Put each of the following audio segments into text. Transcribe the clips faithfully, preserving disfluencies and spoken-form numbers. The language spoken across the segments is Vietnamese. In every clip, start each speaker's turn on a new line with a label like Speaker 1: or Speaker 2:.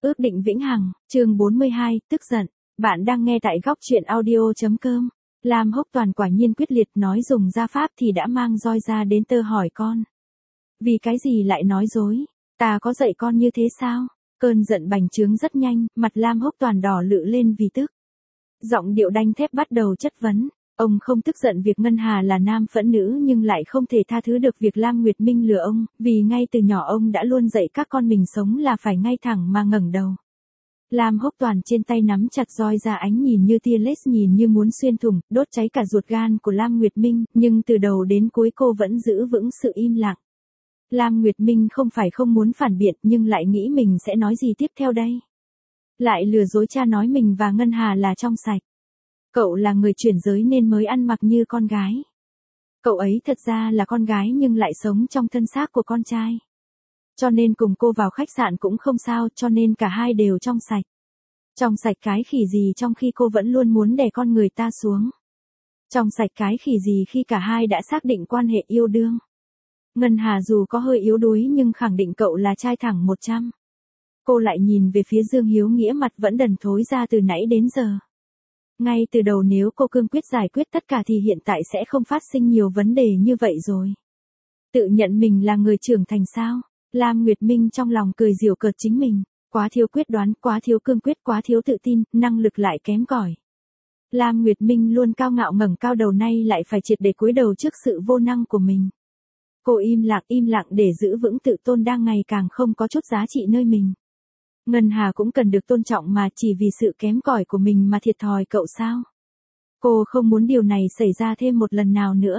Speaker 1: Ước định vĩnh hằng, chương bốn mươi hai, tức giận. Bạn đang nghe tại góc truyện audio.com. Lam Hốc Toàn quả nhiên quyết liệt, nói dùng gia pháp thì đã mang roi ra đến tơ hỏi con. Vì cái gì lại nói dối? Ta có dạy con như thế sao? Cơn giận bành trướng rất nhanh, mặt Lam Hốc Toàn đỏ lự lên vì tức. Giọng điệu đanh thép bắt đầu chất vấn. Ông không tức giận việc Ngân Hà là nam phẫn nữ nhưng lại không thể tha thứ được việc Lam Nguyệt Minh lừa ông, vì ngay từ nhỏ ông đã luôn dạy các con mình sống là phải ngay thẳng mà ngẩng đầu. Lam Hốc Toàn trên tay nắm chặt roi ra, ánh nhìn như tia laser, nhìn như muốn xuyên thủng, đốt cháy cả ruột gan của Lam Nguyệt Minh, nhưng từ đầu đến cuối cô vẫn giữ vững sự im lặng. Lam Nguyệt Minh không phải không muốn phản biện nhưng lại nghĩ mình sẽ nói gì tiếp theo đây. Lại lừa dối cha nói mình và Ngân Hà là trong sạch. Cậu là người chuyển giới nên mới ăn mặc như con gái. Cậu ấy thật ra là con gái nhưng lại sống trong thân xác của con trai. Cho nên cùng cô vào khách sạn cũng không sao, cho nên cả hai đều trong sạch. Trong sạch cái khỉ gì trong khi cô vẫn luôn muốn đè con người ta xuống. Trong sạch cái khỉ gì khi cả hai đã xác định quan hệ yêu đương. Ngân Hà dù có hơi yếu đuối nhưng khẳng định cậu là trai thẳng một trăm. Cô lại nhìn về phía Dương Hiếu Nghĩa, mặt vẫn đần thối ra từ nãy đến giờ. Ngay từ đầu nếu cô cương quyết giải quyết tất cả thì hiện tại sẽ không phát sinh nhiều vấn đề như vậy rồi. Tự nhận mình là người trưởng thành sao? Lam Nguyệt Minh trong lòng cười giễu cợt chính mình, quá thiếu quyết đoán, quá thiếu cương quyết, quá thiếu tự tin, năng lực lại kém cỏi. Lam Nguyệt Minh luôn cao ngạo ngẩng cao đầu, nay lại phải triệt để cúi đầu trước sự vô năng của mình. Cô im lặng im lặng để giữ vững tự tôn đang ngày càng không có chút giá trị nơi mình. Ngân Hà cũng cần được tôn trọng mà, chỉ vì sự kém cỏi của mình mà thiệt thòi cậu sao? Cô không muốn điều này xảy ra thêm một lần nào nữa.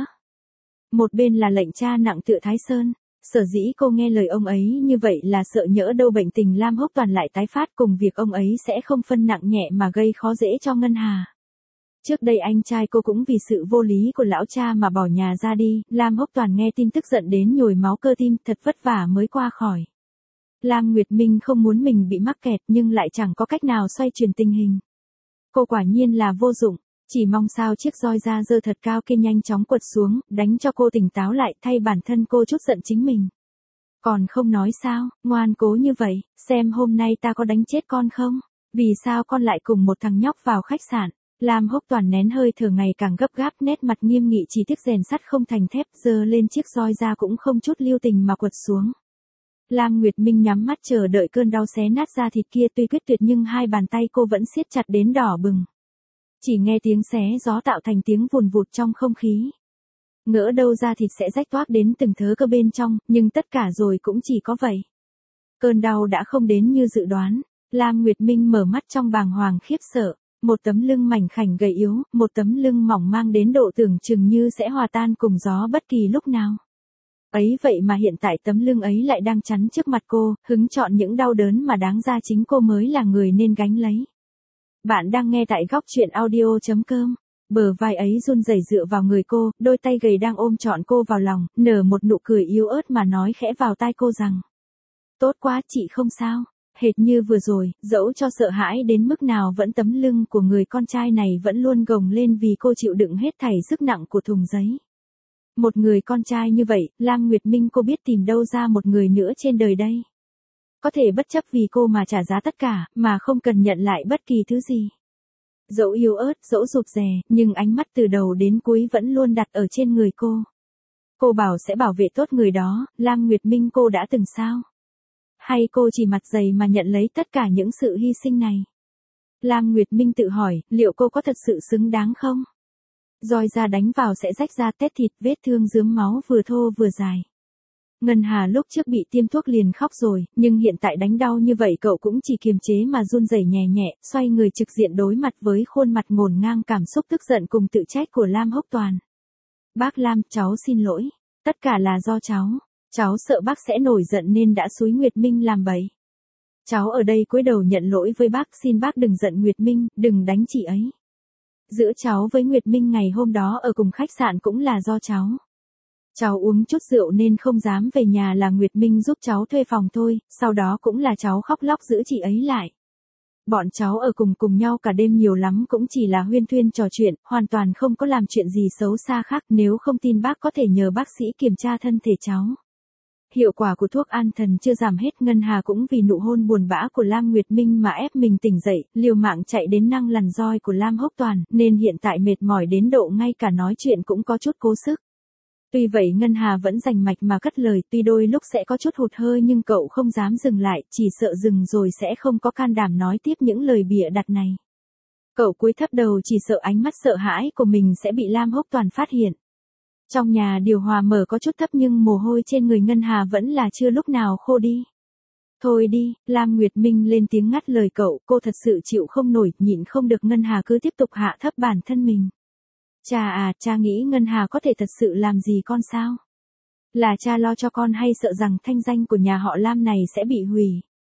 Speaker 1: Một bên là lệnh cha nặng tựa Thái Sơn, sở dĩ cô nghe lời ông ấy như vậy là sợ nhỡ đâu bệnh tình Lam Hốc Toàn lại tái phát, cùng việc ông ấy sẽ không phân nặng nhẹ mà gây khó dễ cho Ngân Hà. Trước đây anh trai cô cũng vì sự vô lý của lão cha mà bỏ nhà ra đi, Lam Hốc Toàn nghe tin tức giận đến nhồi máu cơ tim, thật vất vả mới qua khỏi. Lam Nguyệt Minh không muốn mình bị mắc kẹt nhưng lại chẳng có cách nào xoay chuyển tình hình. Cô quả nhiên là vô dụng, chỉ mong sao chiếc roi da dơ thật cao kia nhanh chóng quật xuống, đánh cho cô tỉnh táo lại, thay bản thân cô chút giận chính mình. Còn không nói sao, ngoan cố như vậy, xem hôm nay ta có đánh chết con không? Vì sao con lại cùng một thằng nhóc vào khách sạn? Lam Hốc Toàn nén hơi thở ngày càng gấp gáp, nét mặt nghiêm nghị, chỉ tiếc rèn sắt không thành thép, giơ lên chiếc roi da cũng không chút lưu tình mà quật xuống. Lam Nguyệt Minh nhắm mắt chờ đợi cơn đau xé nát da thịt kia, tuy quyết tuyệt nhưng hai bàn tay cô vẫn siết chặt đến đỏ bừng. Chỉ nghe tiếng xé gió tạo thành tiếng vùn vụt trong không khí. Ngỡ đâu da thịt sẽ rách toác đến từng thớ cơ bên trong, nhưng tất cả rồi cũng chỉ có vậy. Cơn đau đã không đến như dự đoán. Lam Nguyệt Minh mở mắt trong bàng hoàng khiếp sợ. Một tấm lưng mảnh khảnh gầy yếu, một tấm lưng mỏng mang đến độ tưởng chừng như sẽ hòa tan cùng gió bất kỳ lúc nào. Ấy vậy mà hiện tại tấm lưng ấy lại đang chắn trước mặt cô, hứng chọn những đau đớn mà đáng ra chính cô mới là người nên gánh lấy. Bạn đang nghe tại góc truyện audio.com. Bờ vai ấy run rẩy dựa vào người cô, đôi tay gầy đang ôm trọn cô vào lòng, nở một nụ cười yếu ớt mà nói khẽ vào tai cô rằng: tốt quá, chị không sao. Hệt như vừa rồi, dẫu cho sợ hãi đến mức nào vẫn tấm lưng của người con trai này vẫn luôn gồng lên vì cô chịu đựng hết thảy sức nặng của thùng giấy. Một người con trai như vậy, Lam Nguyệt Minh cô biết tìm đâu ra một người nữa trên đời đây. Có thể bất chấp vì cô mà trả giá tất cả, mà không cần nhận lại bất kỳ thứ gì. Dẫu yếu ớt, dẫu rụt rè, nhưng ánh mắt từ đầu đến cuối vẫn luôn đặt ở trên người cô. Cô bảo sẽ bảo vệ tốt người đó, Lam Nguyệt Minh cô đã từng sao? Hay cô chỉ mặt dày mà nhận lấy tất cả những sự hy sinh này? Lam Nguyệt Minh tự hỏi, liệu cô có thật sự xứng đáng không? Roi da đánh vào sẽ rách ra tét thịt, vết thương rướm máu vừa thô vừa dài. Ngân Hà lúc trước bị tiêm thuốc liền khóc rồi, nhưng hiện tại đánh đau như vậy cậu cũng chỉ kiềm chế mà run rẩy nhẹ nhẹ, xoay người trực diện đối mặt với khuôn mặt ngổn ngang cảm xúc tức giận cùng tự trách của Lam Hốc Toàn. Bác Lam, cháu xin lỗi, tất cả là do cháu. Cháu sợ bác sẽ nổi giận nên đã xúi Nguyệt Minh làm bậy. Cháu ở đây cúi đầu nhận lỗi với bác, xin bác đừng giận Nguyệt Minh, đừng đánh chị ấy. Giữa cháu với Nguyệt Minh ngày hôm đó ở cùng khách sạn cũng là do cháu. Cháu uống chút rượu nên không dám về nhà, là Nguyệt Minh giúp cháu thuê phòng thôi, sau đó cũng là cháu khóc lóc giữ chị ấy lại. Bọn cháu ở cùng cùng nhau cả đêm, nhiều lắm cũng chỉ là huyên thuyên trò chuyện, hoàn toàn không có làm chuyện gì xấu xa khác, nếu không tin bác có thể nhờ bác sĩ kiểm tra thân thể cháu. Hiệu quả của thuốc an thần chưa giảm hết, Ngân Hà cũng vì nụ hôn buồn bã của Lam Nguyệt Minh mà ép mình tỉnh dậy, liều mạng chạy đến năng lằn roi của Lam Hốc Toàn, nên hiện tại mệt mỏi đến độ ngay cả nói chuyện cũng có chút cố sức. Tuy vậy Ngân Hà vẫn rành mạch mà cất lời, tuy đôi lúc sẽ có chút hụt hơi nhưng cậu không dám dừng lại, chỉ sợ dừng rồi sẽ không có can đảm nói tiếp những lời bịa đặt này. Cậu cúi thấp đầu chỉ sợ ánh mắt sợ hãi của mình sẽ bị Lam Hốc Toàn phát hiện. Trong nhà điều hòa mở có chút thấp nhưng mồ hôi trên người Ngân Hà vẫn là chưa lúc nào khô đi. Thôi đi, Lam Nguyệt Minh lên tiếng ngắt lời cậu, cô thật sự chịu không nổi, nhịn không được. Ngân Hà cứ tiếp tục hạ thấp bản thân mình. Cha à, cha nghĩ Ngân Hà có thể thật sự làm gì con sao? Là cha lo cho con hay sợ rằng thanh danh của nhà họ Lam này sẽ bị hủy?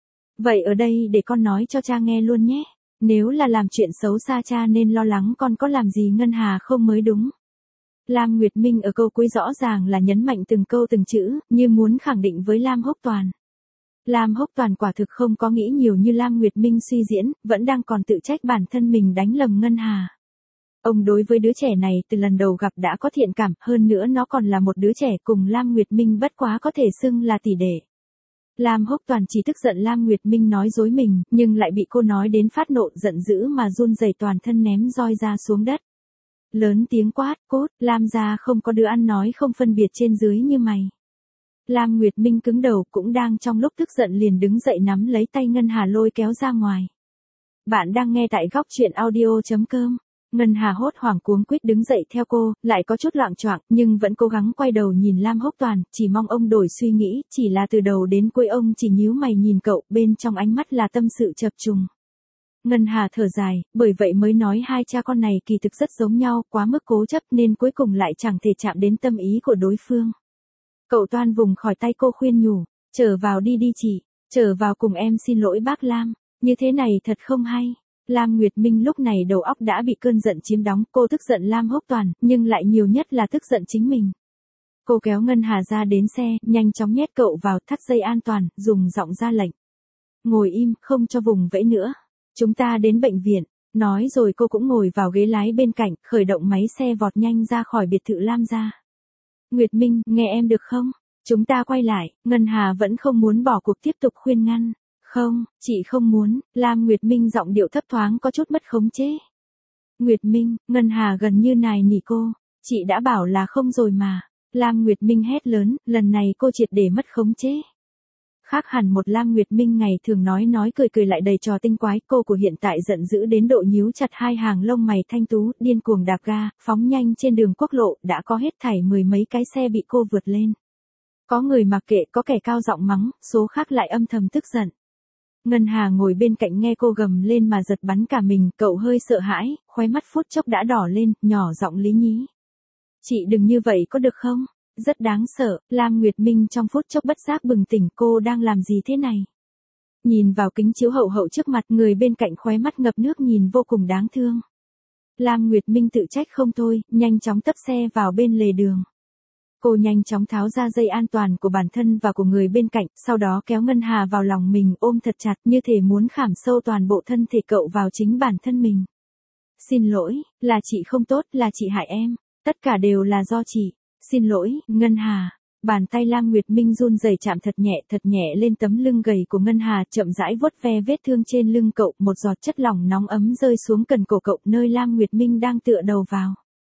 Speaker 1: Vậy ở đây để con nói cho cha nghe luôn nhé. Nếu là làm chuyện xấu xa cha nên lo lắng con có làm gì Ngân Hà không mới đúng. Lam Nguyệt Minh ở câu cuối rõ ràng là nhấn mạnh từng câu từng chữ, như muốn khẳng định với Lam Hốc Toàn. Lam Hốc Toàn quả thực không có nghĩ nhiều như Lam Nguyệt Minh suy diễn, vẫn đang còn tự trách bản thân mình đánh lầm Ngân Hà. Ông đối với đứa trẻ này từ lần đầu gặp đã có thiện cảm, hơn nữa nó còn là một đứa trẻ cùng Lam Nguyệt Minh bất quá có thể xưng là tỷ đệ. Lam Hốc Toàn chỉ tức giận Lam Nguyệt Minh nói dối mình, nhưng lại bị cô nói đến phát nộ, giận dữ mà run rẩy toàn thân ném roi ra xuống đất. Lớn tiếng quát, cốt, Lam gia không có đứa ăn nói không phân biệt trên dưới như mày. Lam Nguyệt Minh cứng đầu, cũng đang trong lúc tức giận liền đứng dậy nắm lấy tay Ngân Hà lôi kéo ra ngoài. Bạn đang nghe tại góc truyện audio chấm com. Ngân Hà hốt hoảng cuống quýt đứng dậy theo cô, lại có chút loạng choạng, nhưng vẫn cố gắng quay đầu nhìn Lam Hốc Toàn, chỉ mong ông đổi suy nghĩ, chỉ là từ đầu đến cuối ông chỉ nhíu mày nhìn cậu, bên trong ánh mắt là tâm sự chập trùng. Ngân Hà thở dài, bởi vậy mới nói hai cha con này kỳ thực rất giống nhau, quá mức cố chấp nên cuối cùng lại chẳng thể chạm đến tâm ý của đối phương. Cậu toan vùng khỏi tay cô khuyên nhủ, trở vào đi đi chị, trở vào cùng em xin lỗi bác Lam, như thế này thật không hay. Lam Nguyệt Minh lúc này đầu óc đã bị cơn giận chiếm đóng, cô tức giận Lam Hốc Toàn, nhưng lại nhiều nhất là tức giận chính mình. Cô kéo Ngân Hà ra đến xe, nhanh chóng nhét cậu vào, thắt dây an toàn, dùng giọng ra lệnh. Ngồi im, không cho vùng vẫy nữa. Chúng ta đến bệnh viện. Nói rồi cô cũng ngồi vào ghế lái bên cạnh, khởi động máy xe vọt nhanh ra khỏi biệt thự Lam gia. Nguyệt Minh, nghe em được không? Chúng ta quay lại. Ngân Hà vẫn không muốn bỏ cuộc, tiếp tục khuyên ngăn. Không, chị không muốn. Lam Nguyệt Minh giọng điệu thấp thoáng có chút mất khống chế. Nguyệt Minh, Ngân Hà gần như nài nỉ cô. Chị đã bảo là không rồi mà. Lam Nguyệt Minh hét lớn, lần này cô triệt để mất khống chế. Khác hẳn một Lam Nguyệt Minh ngày thường nói nói cười cười lại đầy trò tinh quái, cô của hiện tại giận dữ đến độ nhíu chặt hai hàng lông mày thanh tú, điên cuồng đạp ga, phóng nhanh trên đường quốc lộ, đã có hết thảy mười mấy cái xe bị cô vượt lên. Có người mặc kệ, có kẻ cao giọng mắng, số khác lại âm thầm tức giận. Ngân Hà ngồi bên cạnh nghe cô gầm lên mà giật bắn cả mình, cậu hơi sợ hãi, khóe mắt phút chốc đã đỏ lên, nhỏ giọng lý nhí. Chị đừng như vậy có được không? Rất đáng sợ. Lam Nguyệt Minh trong phút chốc bất giác bừng tỉnh, cô đang làm gì thế này? Nhìn vào kính chiếu hậu hậu trước mặt, người bên cạnh khóe mắt ngập nước nhìn vô cùng đáng thương. Lam Nguyệt Minh tự trách không thôi, nhanh chóng tấp xe vào bên lề đường. Cô nhanh chóng tháo ra dây an toàn của bản thân và của người bên cạnh, sau đó kéo Ngân Hà vào lòng mình ôm thật chặt như thể muốn khảm sâu toàn bộ thân thể cậu vào chính bản thân mình. Xin lỗi, là chị không tốt, là chị hại em. Tất cả đều là do chị. Xin lỗi, Ngân Hà. Bàn tay Lam Nguyệt Minh run rẩy chạm thật nhẹ thật nhẹ lên tấm lưng gầy của Ngân Hà, chậm rãi vuốt ve vết thương trên lưng cậu, một giọt chất lỏng nóng ấm rơi xuống cần cổ cậu nơi Lam Nguyệt Minh đang tựa đầu vào.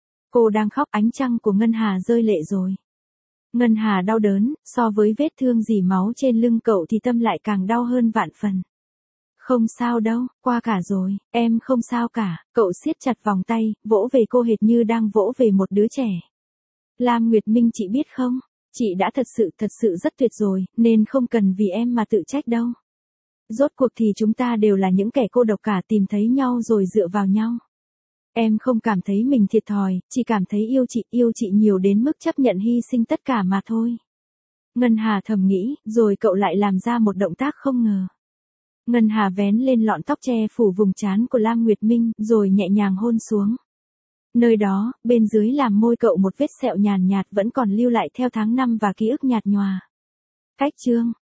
Speaker 1: Cô đang khóc, ánh trăng của Ngân Hà rơi lệ rồi. Ngân Hà đau đớn, so với vết thương dỉ máu trên lưng cậu thì tâm lại càng đau hơn vạn phần. Không sao đâu, qua cả rồi, em không sao cả, cậu siết chặt vòng tay, vỗ về cô hệt như đang vỗ về một đứa trẻ. Lam Nguyệt Minh, chị biết không, chị đã thật sự thật sự rất tuyệt rồi, nên không cần vì em mà tự trách đâu. Rốt cuộc thì chúng ta đều là những kẻ cô độc cả, tìm thấy nhau rồi dựa vào nhau. Em không cảm thấy mình thiệt thòi, chỉ cảm thấy yêu chị, yêu chị nhiều đến mức chấp nhận hy sinh tất cả mà thôi. Ngân Hà thầm nghĩ, rồi cậu lại làm ra một động tác không ngờ. Ngân Hà vén lên lọn tóc che phủ vùng trán của Lam Nguyệt Minh, rồi nhẹ nhàng hôn xuống. Nơi đó, bên dưới làm môi cậu một vết sẹo nhàn nhạt vẫn còn lưu lại theo tháng năm và ký ức nhạt nhòa. Cách chương